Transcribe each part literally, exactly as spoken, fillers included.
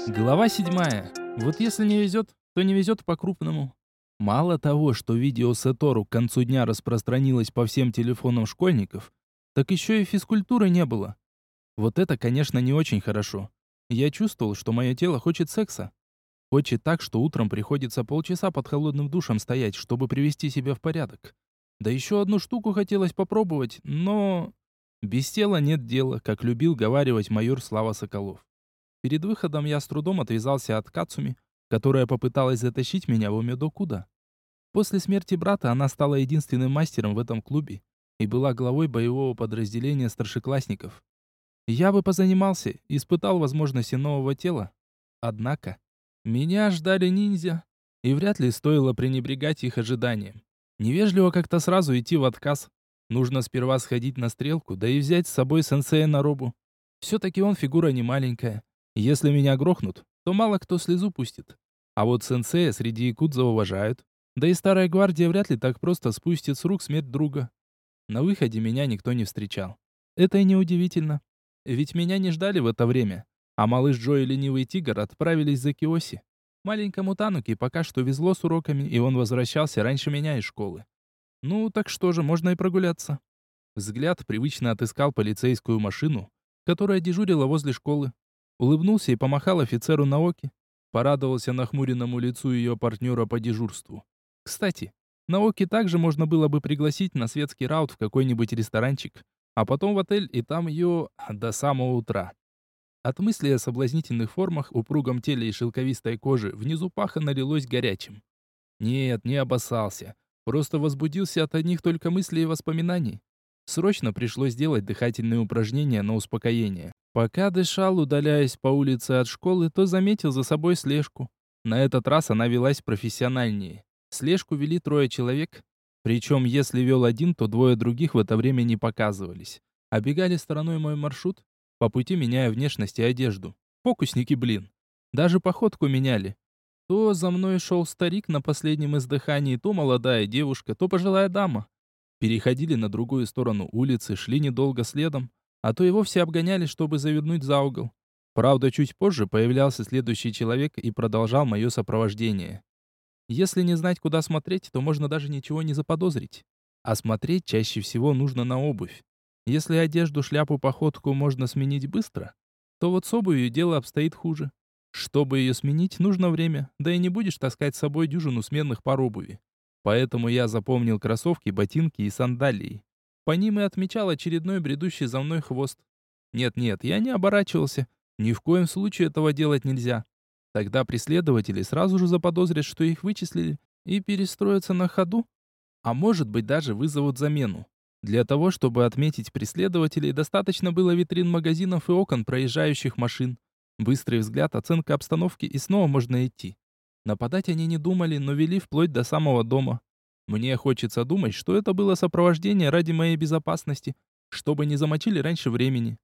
Глава седьмая. Вот если не везет, то не везет по-крупному. Мало того, что видео Сатору к концу дня распространилось по всем телефонам школьников, так еще и физкультуры не было. Вот это, конечно, не очень хорошо. Я чувствовал, что мое тело хочет секса. Хочет так, что утром приходится полчаса под холодным душем стоять, чтобы привести себя в порядок. Да еще одну штуку хотелось попробовать, но... Без тела нет дела, как любил говаривать майор Слава Соколов. Перед выходом я с трудом отвязался от Кацуми, которая попыталась затащить меня в Умедокуда. После смерти брата она стала единственным мастером в этом клубе и была главой боевого подразделения старшеклассников. Я бы позанимался, испытал возможности нового тела. Однако, меня ждали ниндзя, и вряд ли стоило пренебрегать их ожиданиям. Невежливо как-то сразу идти в отказ. Нужно сперва сходить на стрелку, да и взять с собой сенсея на робу. Все-таки он фигура не маленькая. Если меня грохнут, то мало кто слезу пустит. А вот сенсея среди якудза уважают. Да и старая гвардия вряд ли так просто спустит с рук смерть друга. На выходе меня никто не встречал. Это и неудивительно. Ведь меня не ждали в это время. А малыш Джо и ленивый тигр отправились за Киоси. Маленькому Тануки пока что везло с уроками, и он возвращался раньше меня из школы. Ну, так что же, можно и прогуляться. Взгляд привычно отыскал полицейскую машину, которая дежурила возле школы. Улыбнулся и помахал офицеру Наоки. Порадовался нахмуренному лицу ее партнера по дежурству. Кстати, Наоки также можно было бы пригласить на светский раут в какой-нибудь ресторанчик, а потом в отель и там ее до самого утра. От мысли о соблазнительных формах, упругом теле и шелковистой коже внизу паха налилось горячим. Нет, не обоссался. Просто возбудился от одних только мыслей и воспоминаний. Срочно пришлось делать дыхательные упражнения на успокоение. Пока дышал, удаляясь по улице от школы, то заметил за собой слежку. На этот раз она велась профессиональнее. Слежку вели трое человек. Причем, если вел один, то двое других в это время не показывались. Обегали стороной мой маршрут, по пути меняя внешность и одежду. Фокусники, блин. Даже походку меняли. То за мной шел старик на последнем издыхании, то молодая девушка, то пожилая дама. Переходили на другую сторону улицы, шли недолго следом, а то и вовсе обгоняли, чтобы завернуть за угол. Правда, чуть позже появлялся следующий человек и продолжал мое сопровождение. Если не знать, куда смотреть, то можно даже ничего не заподозрить. А смотреть чаще всего нужно на обувь. Если одежду, шляпу, походку можно сменить быстро, то вот с обувью дело обстоит хуже. Чтобы ее сменить, нужно время, да и не будешь таскать с собой дюжину сменных пар обуви. Поэтому я запомнил кроссовки, ботинки и сандалии. По ним и отмечал очередной бредущий за мной хвост. Нет-нет, я не оборачивался. Ни в коем случае этого делать нельзя. Тогда преследователи сразу же заподозрят, что их вычислили, и перестроятся на ходу. А может быть, даже вызовут замену. Для того, чтобы отметить преследователей, достаточно было витрин магазинов и окон проезжающих машин. Быстрый взгляд, оценка обстановки, и снова можно идти. Нападать они не думали, но вели вплоть до самого дома. Мне хочется думать, что это было сопровождение ради моей безопасности, чтобы не замочили раньше времени.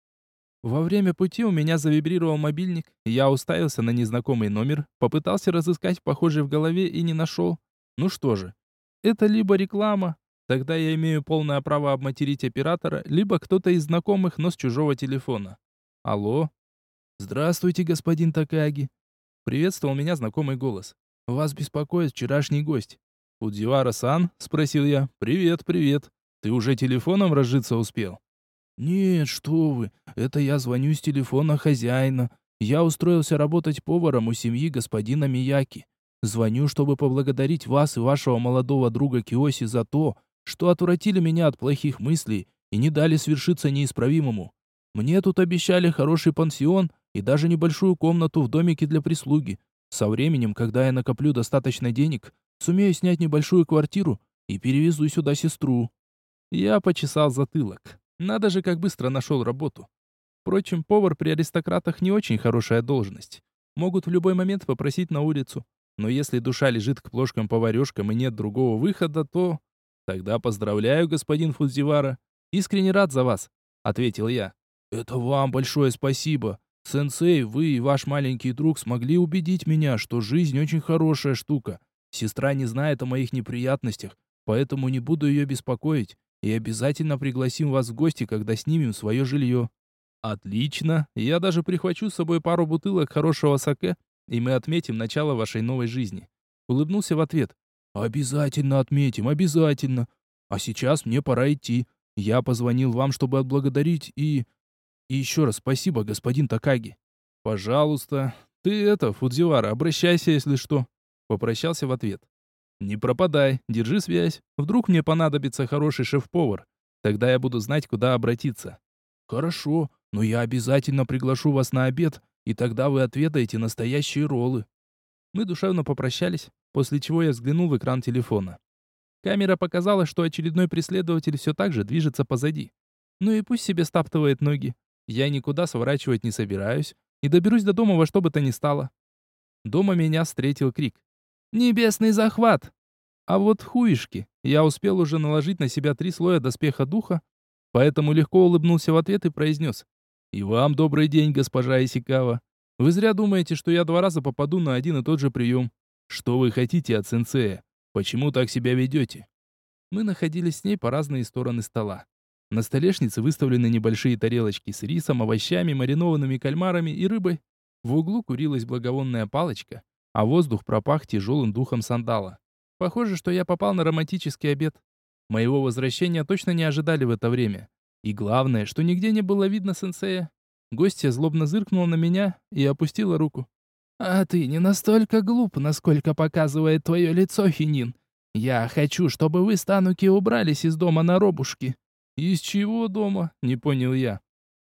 Во время пути у меня завибрировал мобильник, я уставился на незнакомый номер, попытался разыскать похожий в голове и не нашел. Ну что же, это либо реклама, тогда я имею полное право обматерить оператора, либо кто-то из знакомых, но с чужого телефона. Алло? Здравствуйте, господин Такаги. Приветствовал меня знакомый голос. Вас беспокоит вчерашний гость. «Фудзивара-сан?» — спросил я. «Привет, привет. Ты уже телефоном разжиться успел?» «Нет, что вы, это я звоню с телефона хозяина. Я устроился работать поваром у семьи господина Мияки. Звоню, чтобы поблагодарить вас и вашего молодого друга Киоси за то, что отвратили меня от плохих мыслей и не дали свершиться неисправимому. Мне тут обещали хороший пансион и даже небольшую комнату в домике для прислуги. Со временем, когда я накоплю достаточно денег, сумею снять небольшую квартиру и перевезу сюда сестру». Я почесал затылок. Надо же, как быстро нашел работу. Впрочем, повар при аристократах не очень хорошая должность. Могут в любой момент попросить на улицу. Но если душа лежит к плошкам-поварешкам и нет другого выхода, то... Тогда поздравляю, господин Фудзивара. Искренне рад за вас, ответил я. Это вам большое спасибо. Сенсей, вы и ваш маленький друг смогли убедить меня, что жизнь очень хорошая штука. Сестра не знает о моих неприятностях, поэтому не буду ее беспокоить и обязательно пригласим вас в гости, когда снимем свое жилье». Отлично. Я даже прихвачу с собой пару бутылок хорошего саке, и мы отметим начало вашей новой жизни. Улыбнулся в ответ. Обязательно отметим, обязательно. А сейчас мне пора идти. Я позвонил вам, чтобы отблагодарить и... И еще раз спасибо, господин Такаги. Пожалуйста. Ты это, Фудзивара, обращайся, если что. Попрощался в ответ. Не пропадай, держи связь. Вдруг мне понадобится хороший шеф-повар. Тогда я буду знать, куда обратиться. Хорошо, но я обязательно приглашу вас на обед, и тогда вы отведаете настоящие роллы. Мы душевно попрощались, после чего я взглянул в экран телефона. Камера показала, что очередной преследователь все так же движется позади. Ну и пусть себе стаптывает ноги. Я никуда сворачивать не собираюсь и доберусь до дома во что бы то ни стало. Дома меня встретил крик. «Небесный захват!» А вот хуишки. Я успел уже наложить на себя три слоя доспеха духа, поэтому легко улыбнулся в ответ и произнес. «И вам добрый день, госпожа Исикава. Вы зря думаете, что я два раза попаду на один и тот же прием. Что вы хотите от сенсея? Почему так себя ведете?» Мы находились с ней по разные стороны стола. На столешнице выставлены небольшие тарелочки с рисом, овощами, маринованными кальмарами и рыбой. В углу курилась благовонная палочка, а воздух пропах тяжелым духом сандала. Похоже, что я попал на романтический обед. Моего возвращения точно не ожидали в это время. И главное, что нигде не было видно сенсея. Гостья злобно зыркнула на меня и опустила руку. «А ты не настолько глуп, насколько показывает твое лицо, Хинин. Я хочу, чтобы вы с Тануки убрались из дома Наробушки». «Из чего дома?» — не понял я.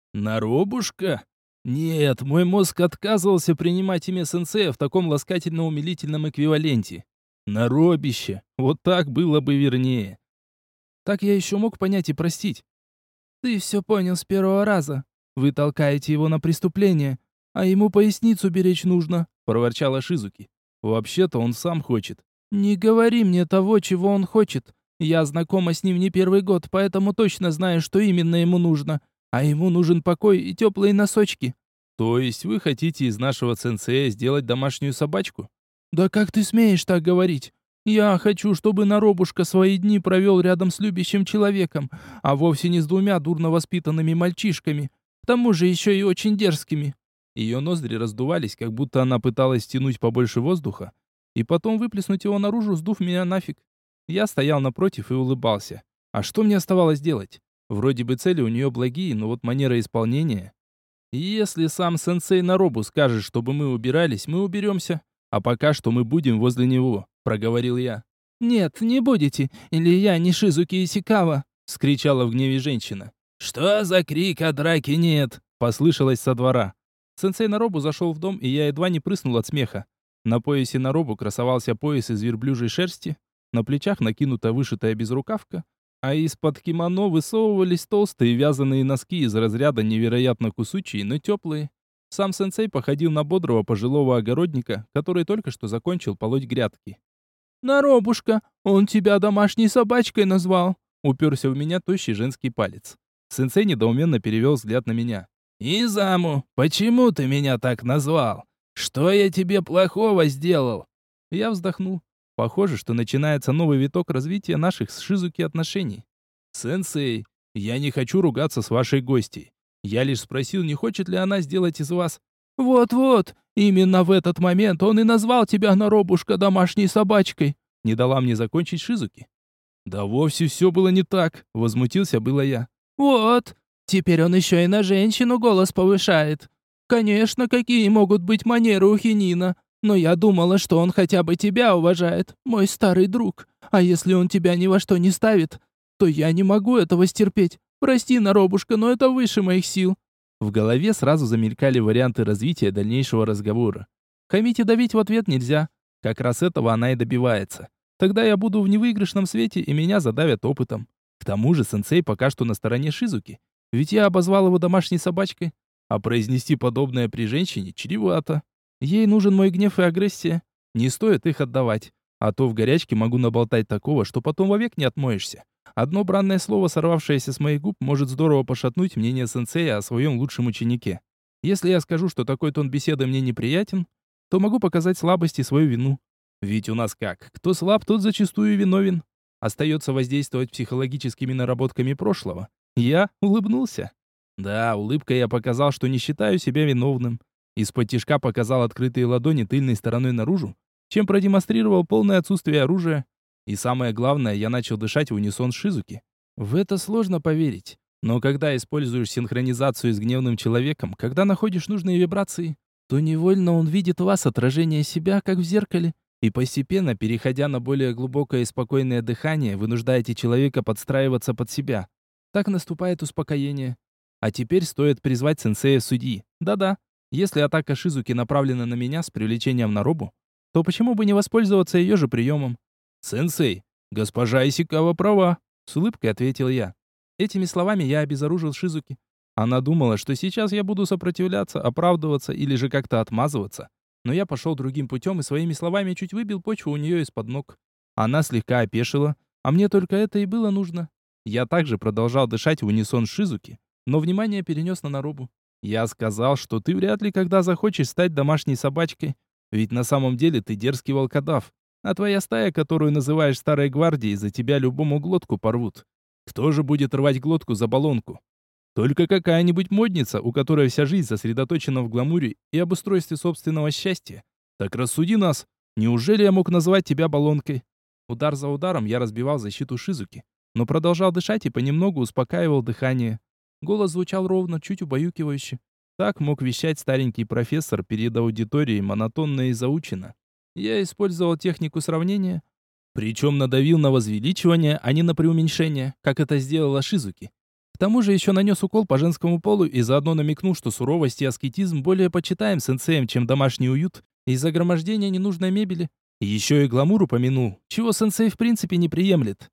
«Наробушка? Нет, мой мозг отказывался принимать имя сенсея в таком ласкательно-умилительном эквиваленте. Наробище. Вот так было бы вернее. Так я еще мог понять и простить. Ты все понял с первого раза. Вы толкаете его на преступление, а ему поясницу беречь нужно», — проворчала Шизуки. «Вообще-то он сам хочет». «Не говори мне того, чего он хочет. Я знакома с ним не первый год, поэтому точно знаю, что именно ему нужно. А ему нужен покой и теплые носочки». «То есть вы хотите из нашего сенсея сделать домашнюю собачку?» «Да как ты смеешь так говорить? Я хочу, чтобы Наробушка свои дни провел рядом с любящим человеком, а вовсе не с двумя дурно воспитанными мальчишками, к тому же еще и очень дерзкими». Ее ноздри раздувались, как будто она пыталась тянуть побольше воздуха, и потом выплеснуть его наружу, сдув меня нафиг. Я стоял напротив и улыбался. А что мне оставалось делать? Вроде бы цели у нее благие, но вот манера исполнения... Если сам сенсей Наробу скажет, чтобы мы убирались, мы уберемся. А пока что мы будем возле него, проговорил я. «Нет, не будете, или я не Шизуки Исикава», — скричала в гневе женщина. «Что за крик, а драки нет?» — послышалось со двора. Сенсей Наробу зашел в дом, и я едва не прыснул от смеха. На поясе Наробу красовался пояс из верблюжьей шерсти, на плечах накинута вышитая безрукавка, а из-под кимоно высовывались толстые вязаные носки из разряда невероятно кусучие, но теплые. Сам сенсей походил на бодрого пожилого огородника, который только что закончил полоть грядки. «Наробушка, он тебя домашней собачкой назвал!» Уперся в меня тощий женский палец. Сенсей недоуменно перевел взгляд на меня. «Изаму, почему ты меня так назвал? Что я тебе плохого сделал?» Я вздохнул. Похоже, что начинается новый виток развития наших с Шизуки отношений. «Сенсей, я не хочу ругаться с вашей гостьей. Я лишь спросил, не хочет ли она сделать из вас...» «Вот-вот, именно в этот момент он и назвал тебя, Наробушка, домашней собачкой», — не дала мне закончить Шизуки. «Да вовсе все было не так», — возмутился было я. «Вот, теперь он еще и на женщину голос повышает. Конечно, какие могут быть манеры у Хинина, но я думала, что он хотя бы тебя уважает, мой старый друг. А если он тебя ни во что не ставит, то я не могу этого стерпеть. Прости, Наробушка, но это выше моих сил». В голове сразу замелькали варианты развития дальнейшего разговора. Хамить и давить в ответ нельзя. Как раз этого она и добивается. Тогда я буду в невыигрышном свете, и меня задавят опытом. К тому же сенсей пока что на стороне Шизуки. Ведь я обозвал его домашней собачкой. А произнести подобное при женщине чревато. Ей нужен мой гнев и агрессия. Не стоит их отдавать. А то в горячке могу наболтать такого, что потом вовек не отмоешься. Одно бранное слово, сорвавшееся с моих губ, может здорово пошатнуть мнение сенсея о своем лучшем ученике. Если я скажу, что такой тон беседы мне неприятен, то могу показать слабость и свою вину. Ведь у нас как? Кто слаб, тот зачастую виновен. Остается воздействовать психологическими наработками прошлого. Я улыбнулся. Да, улыбкой я показал, что не считаю себя виновным. Из-под тишка показал открытые ладони тыльной стороной наружу, чем продемонстрировал полное отсутствие оружия. И самое главное, я начал дышать в унисон с Шизуки. В это сложно поверить. Но когда используешь синхронизацию с гневным человеком, когда находишь нужные вибрации, то невольно он видит в вас отражение себя, как в зеркале. И постепенно, переходя на более глубокое и спокойное дыхание, вынуждаете человека подстраиваться под себя. Так наступает успокоение. А теперь стоит призвать сенсея-судьи. Да-да, если атака Шизуки направлена на меня с привлечением Наробу, то почему бы не воспользоваться ее же приемом? «Сенсей, госпожа Исикава права», — с улыбкой ответил я. Этими словами я обезоружил Шизуки. Она думала, что сейчас я буду сопротивляться, оправдываться или же как-то отмазываться. Но я пошел другим путем и своими словами чуть выбил почву у нее из-под ног. Она слегка опешила, а мне только это и было нужно. Я также продолжал дышать в унисон с Шизуки, но внимание перенес на Наробу. Я сказал, что ты вряд ли когда захочешь стать домашней собачкой, ведь на самом деле ты дерзкий волкодав, а твоя стая, которую называешь старой гвардией, за тебя любому глотку порвут. Кто же будет рвать глотку за баллонку? Только какая-нибудь модница, у которой вся жизнь сосредоточена в гламуре и обустройстве собственного счастья. Так рассуди нас. Неужели я мог назвать тебя баллонкой? Удар за ударом я разбивал защиту Шизуки, но продолжал дышать и понемногу успокаивал дыхание. Голос звучал ровно, чуть убаюкивающе. Так мог вещать старенький профессор перед аудиторией монотонно и заучено. Я использовал технику сравнения, причем надавил на возвеличивание, а не на преуменьшение, как это сделала Шизуки. К тому же еще нанес укол по женскому полу и заодно намекнул, что суровость и аскетизм более почитаем сенсеем, чем домашний уют и загромождение ненужной мебели. И еще и гламур упомянул, чего сенсей в принципе не приемлет.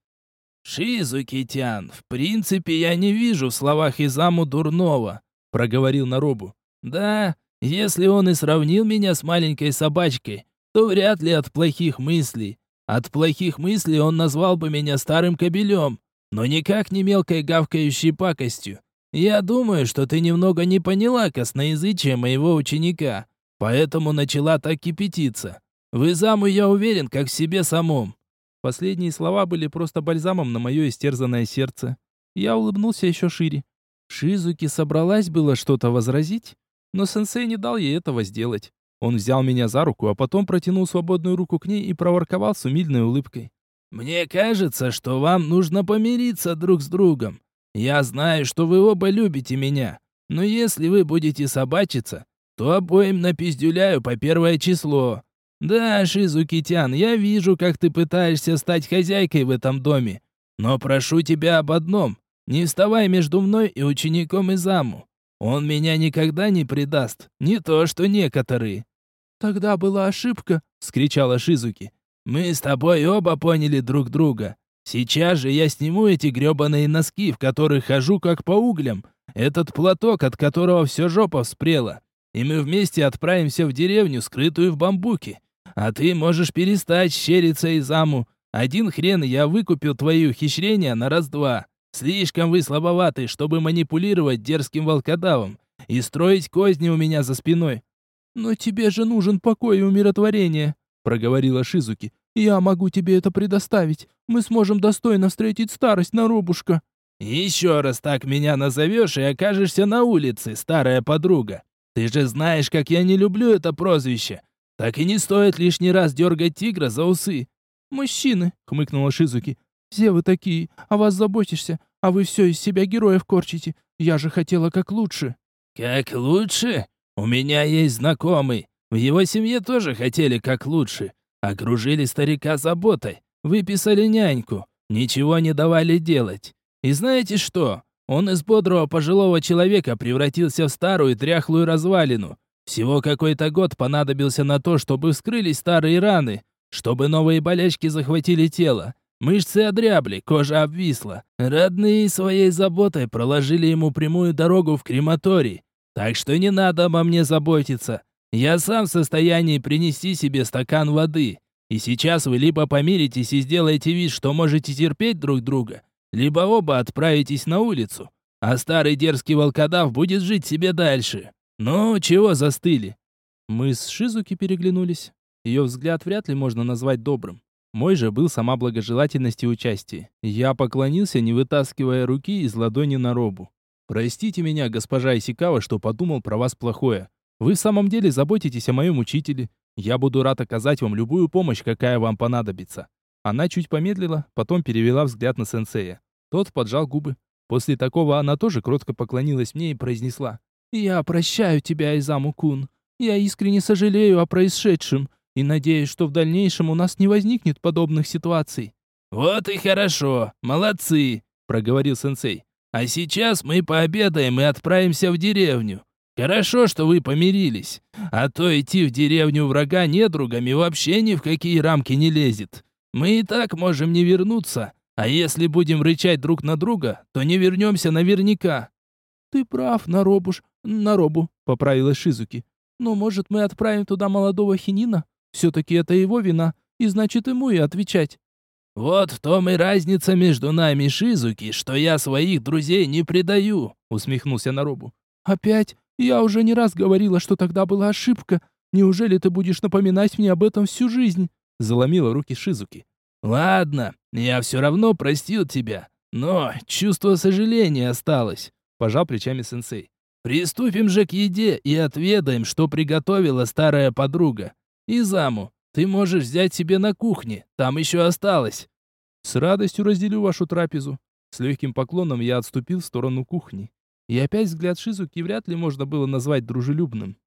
«Шизуки-тян, в принципе, я не вижу в словах Изаму дурного», — проговорил Наробу. «Да, если он и сравнил меня с маленькой собачкой, то вряд ли от плохих мыслей. От плохих мыслей он назвал бы меня старым кобелем, но никак не мелкой гавкающей пакостью. Я думаю, что ты немного не поняла косноязычие моего ученика, поэтому начала так кипятиться. В Изаму я уверен, как в себе самом». Последние слова были просто бальзамом на мое истерзанное сердце. Я улыбнулся еще шире. Шизуки собралась было что-то возразить, но сенсей не дал ей этого сделать. Он взял меня за руку, а потом протянул свободную руку к ней и проворковал с умильной улыбкой. «Мне кажется, что вам нужно помириться друг с другом. Я знаю, что вы оба любите меня, но если вы будете собачиться, то обоим напиздюляю по первое число. Да, Шизуки-тян, я вижу, как ты пытаешься стать хозяйкой в этом доме, но прошу тебя об одном. Не вставай между мной и учеником Изаму. Он меня никогда не предаст, не то что некоторые». «Тогда была ошибка», — вскричала Шизуки. «Мы с тобой оба поняли друг друга. Сейчас же я сниму эти грёбаные носки, в которых хожу как по углям, этот платок, от которого все жопа вспрела, и мы вместе отправимся в деревню, скрытую в бамбуке. А ты можешь перестать щериться Изаму. Один хрен я выкупил твои ухищрения на раз-два. Слишком вы слабоваты, чтобы манипулировать дерзким волкодавом и строить козни у меня за спиной». «Но тебе же нужен покой и умиротворение», — проговорила Шизуки. «Я могу тебе это предоставить. Мы сможем достойно встретить старость, Наробушка». «Еще раз так меня назовешь и окажешься на улице, старая подруга. Ты же знаешь, как я не люблю это прозвище. Так и не стоит лишний раз дергать тигра за усы». «Мужчины», — хмыкнула Шизуки. «Все вы такие, о вас заботишься, а вы все из себя героев корчите. Я же хотела как лучше». «Как лучше? У меня есть знакомый. В его семье тоже хотели как лучше. Окружили старика заботой, выписали няньку, ничего не давали делать. И знаете что? Он из бодрого пожилого человека превратился в старую дряхлую развалину. Всего какой-то год понадобился на то, чтобы вскрылись старые раны, чтобы новые болячки захватили тело. Мышцы одрябли, кожа обвисла. Родные своей заботой проложили ему прямую дорогу в крематорий. Так что не надо обо мне заботиться. Я сам в состоянии принести себе стакан воды. И сейчас вы либо помиритесь и сделаете вид, что можете терпеть друг друга, либо оба отправитесь на улицу, а старый дерзкий волкодав будет жить себе дальше. Ну, чего застыли?» Мы с Шизуки переглянулись. Ее взгляд вряд ли можно назвать добрым. Мой же был сама благожелательность и участие. Я поклонился, не вытаскивая руки из ладони Наробу. Простите меня, госпожа Исикава, что подумал про вас плохое. Вы в самом деле заботитесь о моем учителе. Я буду рад оказать вам любую помощь, какая вам понадобится». Она чуть помедлила, потом перевела взгляд на сенсея. Тот поджал губы. После такого она тоже кротко поклонилась мне и произнесла: «Я прощаю тебя, Изаму-кун. Я искренне сожалею о происшедшем и надеюсь, что в дальнейшем у нас не возникнет подобных ситуаций». «Вот и хорошо, молодцы», — проговорил сенсей. «А сейчас мы пообедаем и отправимся в деревню. Хорошо, что вы помирились, а то идти в деревню врага недругами вообще ни в какие рамки не лезет. Мы и так можем не вернуться, а если будем рычать друг на друга, то не вернемся наверняка». «Ты прав, Наробуш, Наробу», — поправила Шизуки. «Но, может, мы отправим туда молодого хинина? Все-таки это его вина, и значит ему и отвечать». «Вот в том и разница между нами, Шизуки, что я своих друзей не предаю», — усмехнулся Наробу. «Опять? Я уже не раз говорила, что тогда была ошибка. Неужели ты будешь напоминать мне об этом всю жизнь?» — заломила руки Шизуки. «Ладно, я все равно простил тебя, но чувство сожаления осталось», — пожал плечами сенсей. «Приступим же к еде и отведаем, что приготовила старая подруга. Изаму, ты можешь взять себе на кухне, там еще осталось». «С радостью разделю вашу трапезу». С легким поклоном я отступил в сторону кухни. И опять взгляд Шизуки вряд ли можно было назвать дружелюбным.